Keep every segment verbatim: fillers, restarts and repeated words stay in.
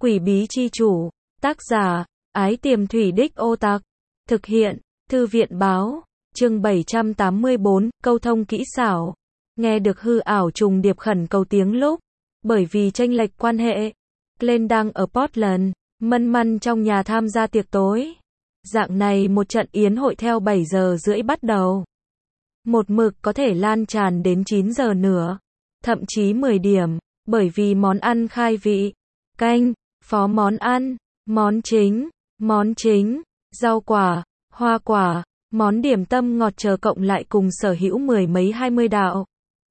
Quỷ bí chi chủ, tác giả, Ái Tiềm Thủy Đích Ô Tặc, thực hiện, Thư viện báo, chương bảy trăm tám mươi bốn, câu thông kỹ xảo. Nghe được hư ảo trùng điệp khẩn cầu tiếng lúc, bởi vì chênh lệch quan hệ, Glenn đang ở Portland, mân măn trong nhà tham gia tiệc tối. Dạng này một trận yến hội theo bảy giờ rưỡi bắt đầu. Một mực có thể lan tràn đến chín giờ nữa, thậm chí mười điểm, bởi vì món ăn khai vị, canh, phó món ăn, món chính, món chính, rau quả, hoa quả, món điểm tâm ngọt chờ cộng lại cùng sở hữu mười mấy hai mươi đạo.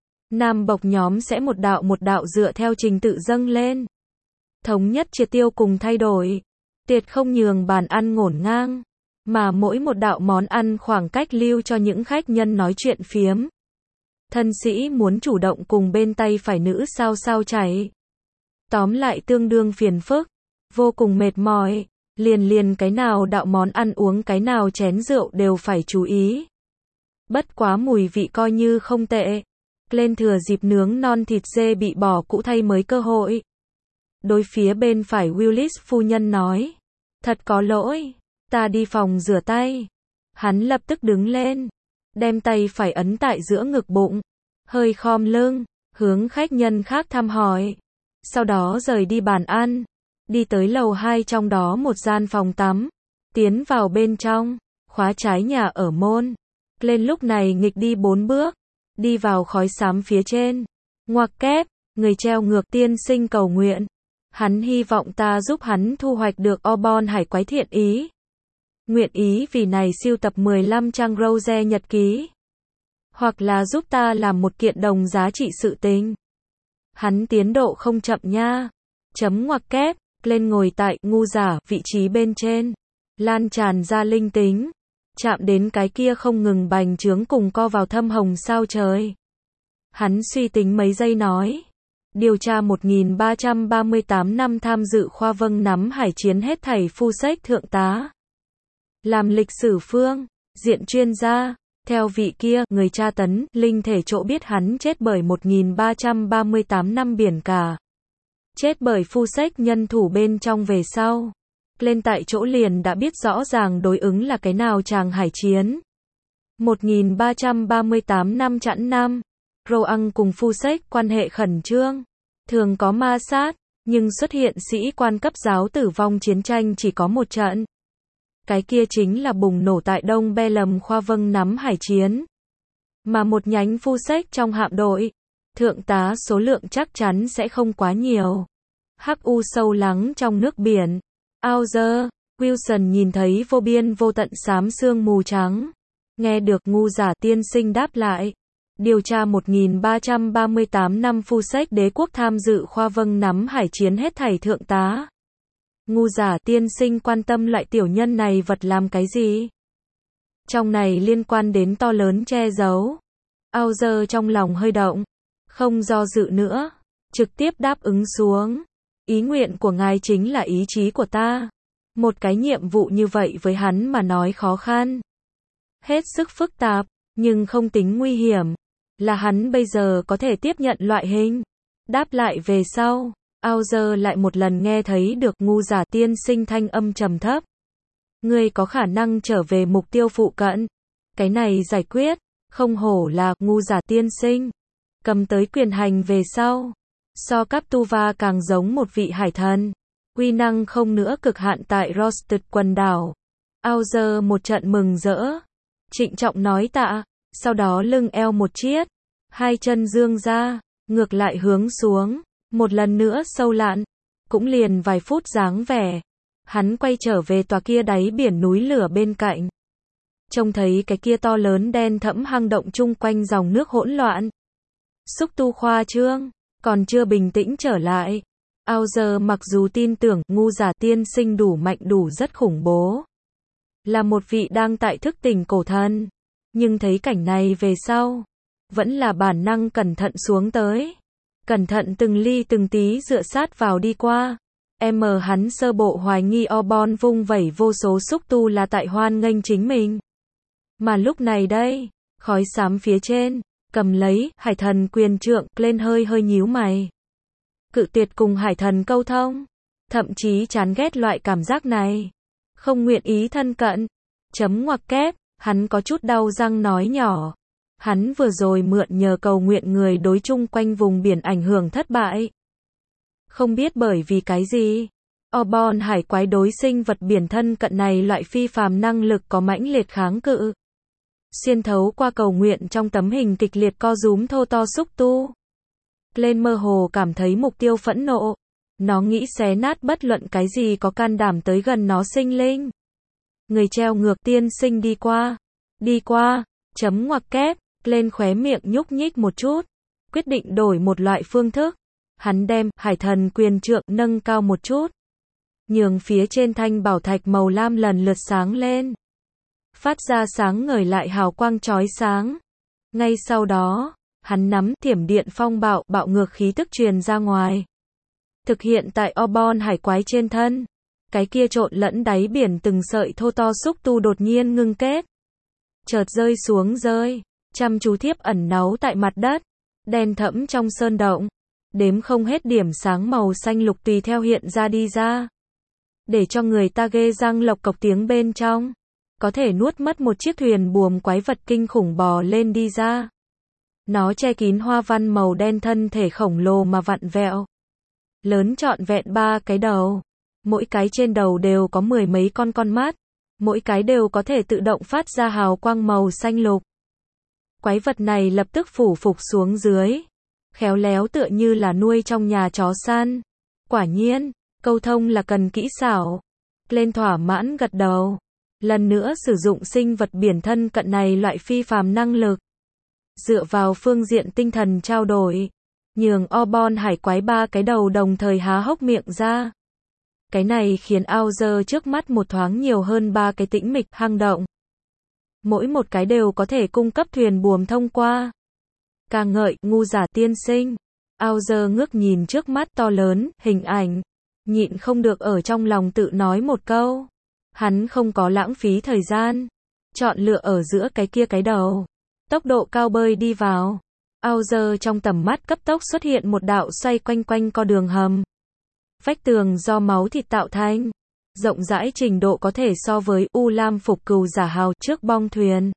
Nam bộc nhóm sẽ một đạo một đạo dựa theo trình tự dâng lên. Thống nhất triệt tiêu cùng thay đổi. Tiệt không nhường bàn ăn ngổn ngang. Mà mỗi một đạo món ăn khoảng cách lưu cho những khách nhân nói chuyện phiếm. Thân sĩ muốn chủ động cùng bên tay phải nữ sao sao chảy. Tóm lại tương đương phiền phức. Vô cùng mệt mỏi. Liền liền cái nào đạo món ăn uống cái nào chén rượu đều phải chú ý. Bất quá mùi vị coi như không tệ. Lên thừa dịp nướng non thịt dê bị bỏ cũ thay mới cơ hội. Đối phía bên phải Willis phu nhân nói. Thật có lỗi. Ta đi phòng rửa tay. Hắn lập tức đứng lên. Đem tay phải ấn tại giữa ngực bụng. Hơi khom lưng. Hướng khách nhân khác thăm hỏi. Sau đó rời đi bàn ăn. Đi tới lầu hai trong đó một gian phòng tắm. Tiến vào bên trong. Khóa trái nhà ở môn. Lên lúc này nghịch đi bốn bước. Đi vào khói xám phía trên. Ngoặc kép. Người treo ngược tiên sinh cầu nguyện. Hắn hy vọng ta giúp hắn thu hoạch được Obon hải quái thiện ý. Nguyện ý vì này siêu tập mười lăm trang Rose nhật ký. Hoặc là giúp ta làm một kiện đồng giá trị sự tình. Hắn tiến độ không chậm nha. Chấm ngoặc kép. Lên ngồi tại ngu giả vị trí bên trên. Lan tràn ra linh tính. Chạm đến cái kia không ngừng bành trướng cùng co vào thâm hồng sao trời. Hắn suy tính mấy giây nói. Điều tra một nghìn ba trăm ba mươi tám năm tham dự khoa vâng nắm hải chiến hết thảy phu sách thượng tá. Làm lịch sử phương, diện chuyên gia, theo vị kia, người tra tấn, linh thể chỗ biết hắn chết bởi một nghìn ba trăm ba mươi tám năm biển cả. Chết bởi phu sách nhân thủ bên trong về sau. Lên tại chỗ liền đã biết rõ ràng đối ứng là cái nào chàng hải chiến. một nghìn ba trăm ba mươi tám năm chẵn năm. Roang cùng phu sách quan hệ khẩn trương. Thường có ma sát, nhưng xuất hiện sĩ quan cấp giáo tử vong chiến tranh chỉ có một trận. Cái kia chính là bùng nổ tại Đông Be lầm khoa vâng nắm hải chiến. Mà một nhánh phu sách trong hạm đội. Thượng tá số lượng chắc chắn sẽ không quá nhiều. Hắc u sâu lắng trong nước biển. Auger, Wilson nhìn thấy vô biên vô tận xám sương mù trắng. Nghe được ngu giả tiên sinh đáp lại. Điều tra một nghìn ba trăm ba mươi tám năm phu sách đế quốc tham dự khoa vâng nắm hải chiến hết thảy thượng tá. Ngu giả tiên sinh quan tâm loại tiểu nhân này vật làm cái gì? Trong này liên quan đến to lớn che giấu. Auger trong lòng hơi động. Không do dự nữa. Trực tiếp đáp ứng xuống. Ý nguyện của ngài chính là ý chí của ta. Một cái nhiệm vụ như vậy với hắn mà nói khó khăn. Hết sức phức tạp, nhưng không tính nguy hiểm. Là hắn bây giờ có thể tiếp nhận loại hình. Đáp lại về sau. Auger lại một lần nghe thấy được ngu giả tiên sinh thanh âm trầm thấp. Ngươi có khả năng trở về mục tiêu phụ cận. Cái này giải quyết. Không hổ là ngu giả tiên sinh. Cầm tới quyền hành về sau. So Captuva càng giống một vị hải thần. Quy năng không nữa cực hạn tại Rosted quần đảo. Auger một trận mừng rỡ. Trịnh trọng nói tạ. Sau đó lưng eo một chiết. Hai chân dương ra. Ngược lại hướng xuống. Một lần nữa sâu lặn. Cũng liền vài phút dáng vẻ. Hắn quay trở về tòa kia đáy biển núi lửa bên cạnh. Trông thấy cái kia to lớn đen thẫm hang động chung quanh dòng nước hỗn loạn. Xúc tu khoa trương. Còn chưa bình tĩnh trở lại. Auger mặc dù tin tưởng ngu giả tiên sinh đủ mạnh đủ rất khủng bố. Là một vị đang tại thức tỉnh cổ thần. Nhưng thấy cảnh này về sau. Vẫn là bản năng cẩn thận xuống tới. Cẩn thận từng ly từng tí dựa sát vào đi qua. Em hắn sơ bộ hoài nghi Obon vung vẩy vô số xúc tu là tại hoan nghênh chính mình. Mà lúc này đây, khói xám phía trên. Cầm lấy, hải thần quyền trượng, lên hơi hơi nhíu mày. Cự tuyệt cùng hải thần câu thông. thậm chí chán ghét loại cảm giác này. Không nguyện ý thân cận. Chấm ngoặc kép, hắn có chút đau răng nói nhỏ. Hắn vừa rồi mượn nhờ cầu nguyện người đối chung quanh vùng biển ảnh hưởng thất bại. Không biết bởi vì cái gì. Obon hải quái đối sinh vật biển thân cận này loại phi phàm năng lực có mãnh liệt kháng cự. Xuyên thấu qua cầu nguyện trong tấm hình kịch liệt co rúm thô to xúc tu. Lên mơ hồ cảm thấy mục tiêu phẫn nộ. Nó nghĩ xé nát bất luận cái gì có can đảm tới gần nó sinh linh. Người treo ngược tiên sinh đi qua. Đi qua. Chấm ngoặc kép. Lên khóe miệng nhúc nhích một chút. Quyết định đổi một loại phương thức. Hắn đem hải thần quyền trượng nâng cao một chút. Nhường phía trên thanh bảo thạch màu lam lần lượt sáng lên. Phát ra sáng ngời lại hào quang chói sáng. Ngay sau đó, hắn nắm thiểm điện phong bạo, bạo ngược khí tức truyền ra ngoài. Thực hiện tại Obon hải quái trên thân. Cái kia trộn lẫn đáy biển từng sợi thô to xúc tu đột nhiên ngưng kết. Chợt rơi xuống rơi. Chăm chú thiếp ẩn náu tại mặt đất. Đen thẫm trong sơn động. Đếm không hết điểm sáng màu xanh lục tùy theo hiện ra đi ra. Để cho người ta ghê răng lộc cộc tiếng bên trong. Có thể nuốt mất một chiếc thuyền buồm quái vật kinh khủng bò lên đi ra. Nó che kín hoa văn màu đen thân thể khổng lồ mà vặn vẹo. Lớn trọn vẹn ba cái đầu. Mỗi cái trên đầu đều có mười mấy con con mắt. Mỗi cái đều có thể tự động phát ra hào quang màu xanh lục. Quái vật này lập tức phủ phục xuống dưới. Khéo léo tựa như là nuôi trong nhà chó săn. Quả nhiên, câu thông là cần kỹ xảo. Lên thỏa mãn gật đầu. Lần nữa sử dụng sinh vật biển thân cận này loại phi phàm năng lực. Dựa vào phương diện tinh thần trao đổi. Nhường Obon hải quái ba cái đầu đồng thời há hốc miệng ra. Cái này khiến Auger trước mắt một thoáng nhiều hơn ba cái tĩnh mịch hang động. Mỗi một cái đều có thể cung cấp thuyền buồm thông qua. Ca ngợi, ngu giả tiên sinh. Auger ngước nhìn trước mắt to lớn, hình ảnh. Nhịn không được ở trong lòng tự nói một câu. Hắn không có lãng phí thời gian. Chọn lựa ở giữa cái kia cái đầu. Tốc độ cao bơi đi vào. Auger trong tầm mắt cấp tốc xuất hiện một đạo xoay quanh quanh co đường hầm. Vách tường do máu thịt tạo thành. Rộng rãi trình độ có thể so với U Lam phục cừu giả hào trước bong thuyền.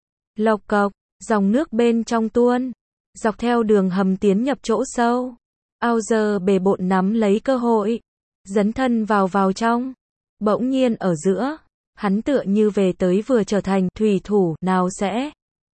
Lộc cộc, dòng nước bên trong tuôn. Dọc theo đường hầm tiến nhập chỗ sâu. Auger bề bộn nắm lấy cơ hội. Dấn thân vào vào trong. Bỗng nhiên ở giữa. Hắn tựa như về tới vừa trở thành thủy thủ nào sẽ.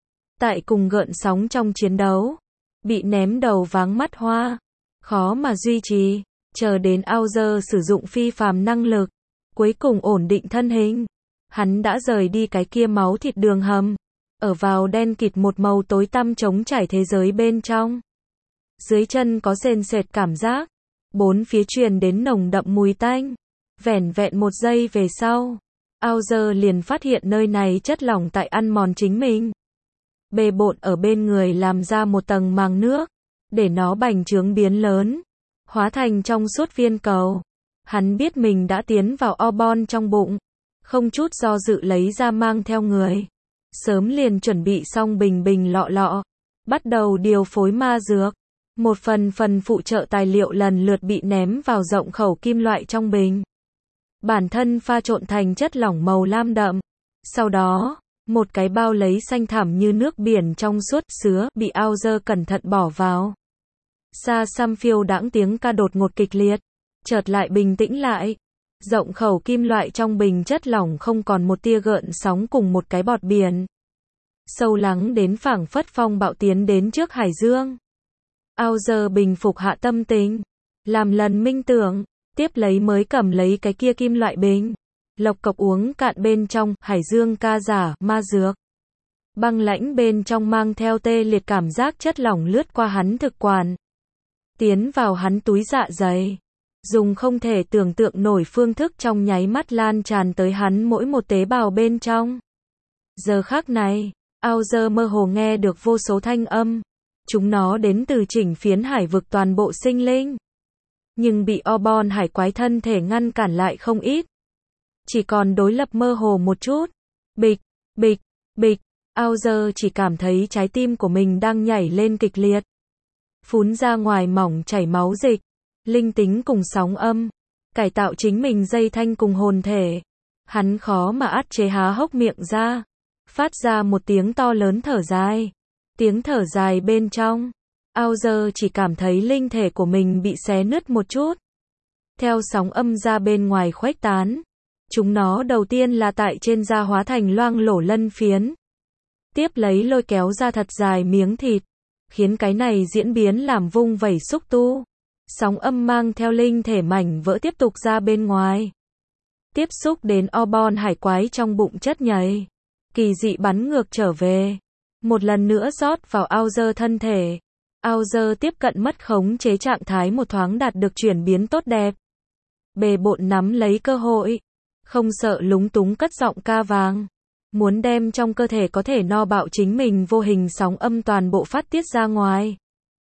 Tại cùng gợn sóng trong chiến đấu. Bị ném đầu váng mắt hoa. Khó mà duy trì. Chờ đến Auger sử dụng phi phàm năng lực. Cuối cùng ổn định thân hình. Hắn đã rời đi cái kia máu thịt đường hầm. Ở vào đen kịt một màu tối tăm trống trải thế giới bên trong. Dưới chân có sền sệt cảm giác. Bốn phía truyền đến nồng đậm mùi tanh. Vẻn vẹn một giây về sau. Auger liền phát hiện nơi này chất lỏng tại ăn mòn chính mình. Bề bộn ở bên người làm ra một tầng màng nước. Để nó bành trướng biến lớn. Hóa thành trong suốt viên cầu. Hắn biết mình đã tiến vào Obon trong bụng. Không chút do dự lấy ra mang theo người. Sớm liền chuẩn bị xong bình bình lọ lọ. Bắt đầu điều phối ma dược. Một phần phần phụ trợ tài liệu lần lượt bị ném vào rộng khẩu kim loại trong bình. Bản thân pha trộn thành chất lỏng màu lam đậm. Sau đó, một cái bao lấy xanh thẳm như nước biển trong suốt sứa bị Auger cẩn thận bỏ vào. Xa xăm phiêu đãng tiếng ca đột ngột kịch liệt. Chợt lại bình tĩnh lại. Rộng khẩu kim loại trong bình chất lỏng không còn một tia gợn sóng cùng một cái bọt biển. Sâu lắng đến phảng phất phong bạo tiến đến trước hải dương. Auger bình phục hạ tâm tình. Làm lần minh tưởng. Tiếp lấy mới cầm lấy cái kia kim loại bình. Lộc cộc uống cạn bên trong hải dương ca giả, ma dược. Băng lãnh bên trong mang theo tê liệt cảm giác chất lỏng lướt qua hắn thực quản. Tiến vào hắn túi dạ dày. Dùng không thể tưởng tượng nổi phương thức trong nháy mắt lan tràn tới hắn mỗi một tế bào bên trong. Giờ khắc này, Auger mơ hồ nghe được vô số thanh âm. Chúng nó đến từ chỉnh phiến hải vực toàn bộ sinh linh. Nhưng bị Obon hải quái thân thể ngăn cản lại không ít. Chỉ còn đối lập mơ hồ một chút. Bịch, bịch, bịch. Auger chỉ cảm thấy trái tim của mình đang nhảy lên kịch liệt. Phún ra ngoài mỏng chảy máu dịch. Linh tính cùng sóng âm. cải tạo chính mình dây thanh cùng hồn thể. Hắn khó mà át chế há hốc miệng ra, phát ra một tiếng to lớn thở dài. Tiếng thở dài bên trong, Aozer chỉ cảm thấy linh thể của mình bị xé nứt một chút. Theo sóng âm ra bên ngoài khuếch tán, chúng nó đầu tiên là tại trên da hóa thành loang lổ lân phiến. Tiếp lấy lôi kéo ra thật dài miếng thịt, khiến cái này diễn biến làm vung vẩy xúc tu. Sóng âm mang theo linh thể mảnh vỡ tiếp tục ra bên ngoài. Tiếp xúc đến Obon hải quái trong bụng chất nhầy. Kỳ dị bắn ngược trở về. Một lần nữa rót vào Aozer thân thể. Aozer tiếp cận mất khống chế trạng thái một thoáng đạt được chuyển biến tốt đẹp. Bề bộn nắm lấy cơ hội. Không sợ lúng túng cất giọng ca vàng. Muốn đem trong cơ thể có thể no bạo chính mình vô hình sóng âm toàn bộ phát tiết ra ngoài.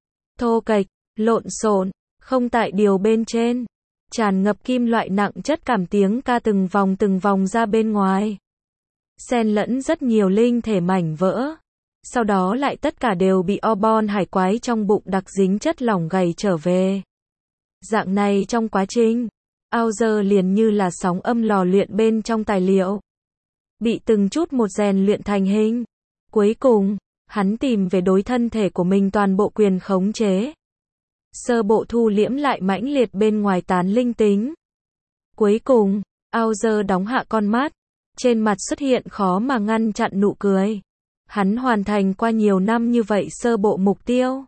Thô kệch, lộn xộn, không tại điều bên trên. Tràn ngập kim loại nặng chất cảm tiếng ca từng vòng từng vòng ra bên ngoài. Xen lẫn rất nhiều linh thể mảnh vỡ. Sau đó lại tất cả đều bị Obon hải quái trong bụng đặc dính chất lỏng gầy trở về. Dạng này trong quá trình, Aozer liền như là sóng âm lò luyện bên trong tài liệu. Bị từng chút một rèn luyện thành hình. Cuối cùng, hắn tìm về đối thân thể của mình toàn bộ quyền khống chế. Sơ bộ thu liễm lại mãnh liệt bên ngoài tán linh tính. Cuối cùng, Aozer đóng hạ con mắt. Trên mặt xuất hiện khó mà ngăn chặn nụ cười. Hắn hoàn thành qua nhiều năm như vậy sơ bộ mục tiêu.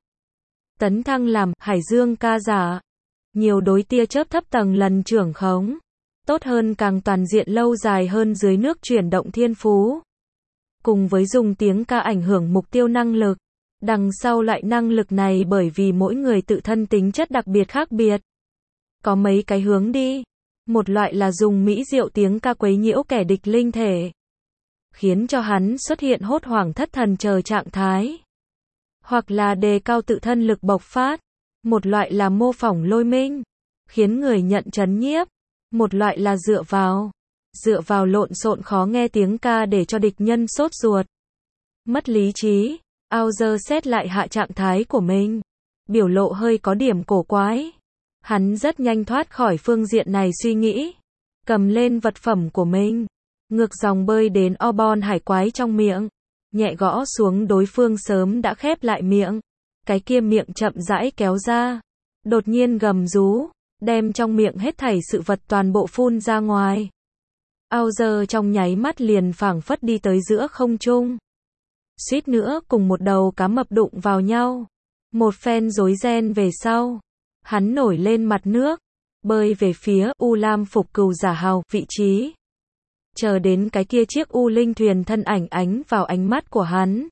Tấn thăng làm Hải Dương ca giả. Nhiều đối tia chớp thấp tầng lần trưởng khống. Tốt hơn càng toàn diện lâu dài hơn dưới nước chuyển động thiên phú. Cùng với dùng tiếng ca ảnh hưởng mục tiêu năng lực. Đằng sau loại năng lực này bởi vì mỗi người tự thân tính chất đặc biệt khác biệt. Có mấy cái hướng đi. Một loại là dùng mỹ diệu tiếng ca quấy nhiễu kẻ địch linh thể. Khiến cho hắn xuất hiện hốt hoảng thất thần chờ trạng thái. Hoặc là đề cao tự thân lực bộc phát. Một loại là mô phỏng lôi minh. Khiến người nhận chấn nhiếp. Một loại là dựa vào. Dựa vào lộn xộn khó nghe tiếng ca để cho địch nhân sốt ruột. Mất lý trí. Aozer xét lại hạ trạng thái của mình. Biểu lộ hơi có điểm cổ quái. Hắn rất nhanh thoát khỏi phương diện này suy nghĩ. Cầm lên vật phẩm của mình. Ngược dòng bơi đến Obon hải quái trong miệng. Nhẹ gõ xuống đối phương sớm đã khép lại miệng. Cái kia miệng chậm rãi kéo ra. Đột nhiên gầm rú. Đem trong miệng hết thảy sự vật toàn bộ phun ra ngoài. Aozer trong nháy mắt liền phảng phất đi tới giữa không trung. Suýt nữa cùng một đầu cá mập đụng vào nhau. Một phen rối ren về sau. Hắn nổi lên mặt nước. Bơi về phía U Lam phục cừu giả hào vị trí. Chờ đến cái kia chiếc U Linh thuyền thân ảnh ánh vào ánh mắt của hắn.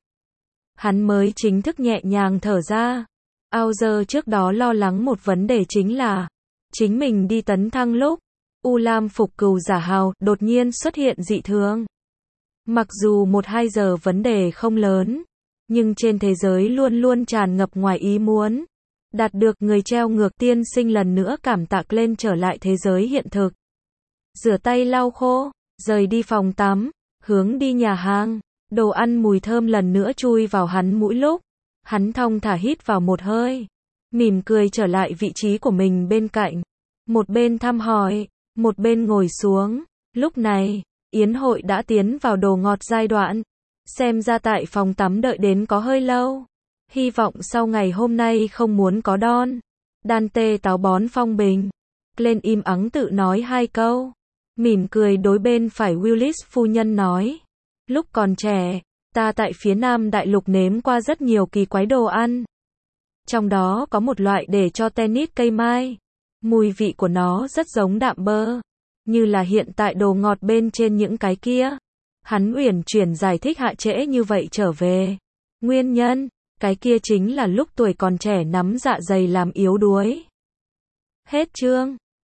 Hắn mới chính thức nhẹ nhàng thở ra. Aozer trước đó lo lắng một vấn đề chính là. Chính mình đi tấn thăng lúc. U Lam phục cừu giả hào đột nhiên xuất hiện dị thường. Mặc dù một hai giờ vấn đề không lớn. Nhưng trên thế giới luôn luôn tràn ngập ngoài ý muốn. Đạt được người treo ngược tiên sinh lần nữa cảm tạ lên trở lại thế giới hiện thực. Rửa tay lau khô, rời đi phòng tắm, hướng đi nhà hàng. Đồ ăn mùi thơm lần nữa chui vào hắn mũi lúc. Hắn thong thả hít vào một hơi. Mỉm cười trở lại vị trí của mình bên cạnh. Một bên thăm hỏi, một bên ngồi xuống. Lúc này, yến hội đã tiến vào đồ ngọt giai đoạn. Xem ra tại phòng tắm đợi đến có hơi lâu. Hy vọng sau ngày hôm nay không muốn có đon. Đan tê táo bón phong bình. Lên im ắng tự nói hai câu. Mỉm cười đối bên phải Willis phu nhân nói. Lúc còn trẻ, ta tại phía Nam Đại Lục nếm qua rất nhiều kỳ quái đồ ăn. Trong đó có một loại để cho tennis cây mai. Mùi vị của nó rất giống đạm bơ. Như là hiện tại đồ ngọt bên trên những cái kia. Hắn uyển chuyển giải thích hạ trễ như vậy trở về. Nguyên nhân, cái kia chính là lúc tuổi còn trẻ nắm dạ dày làm yếu đuối. Hết chương.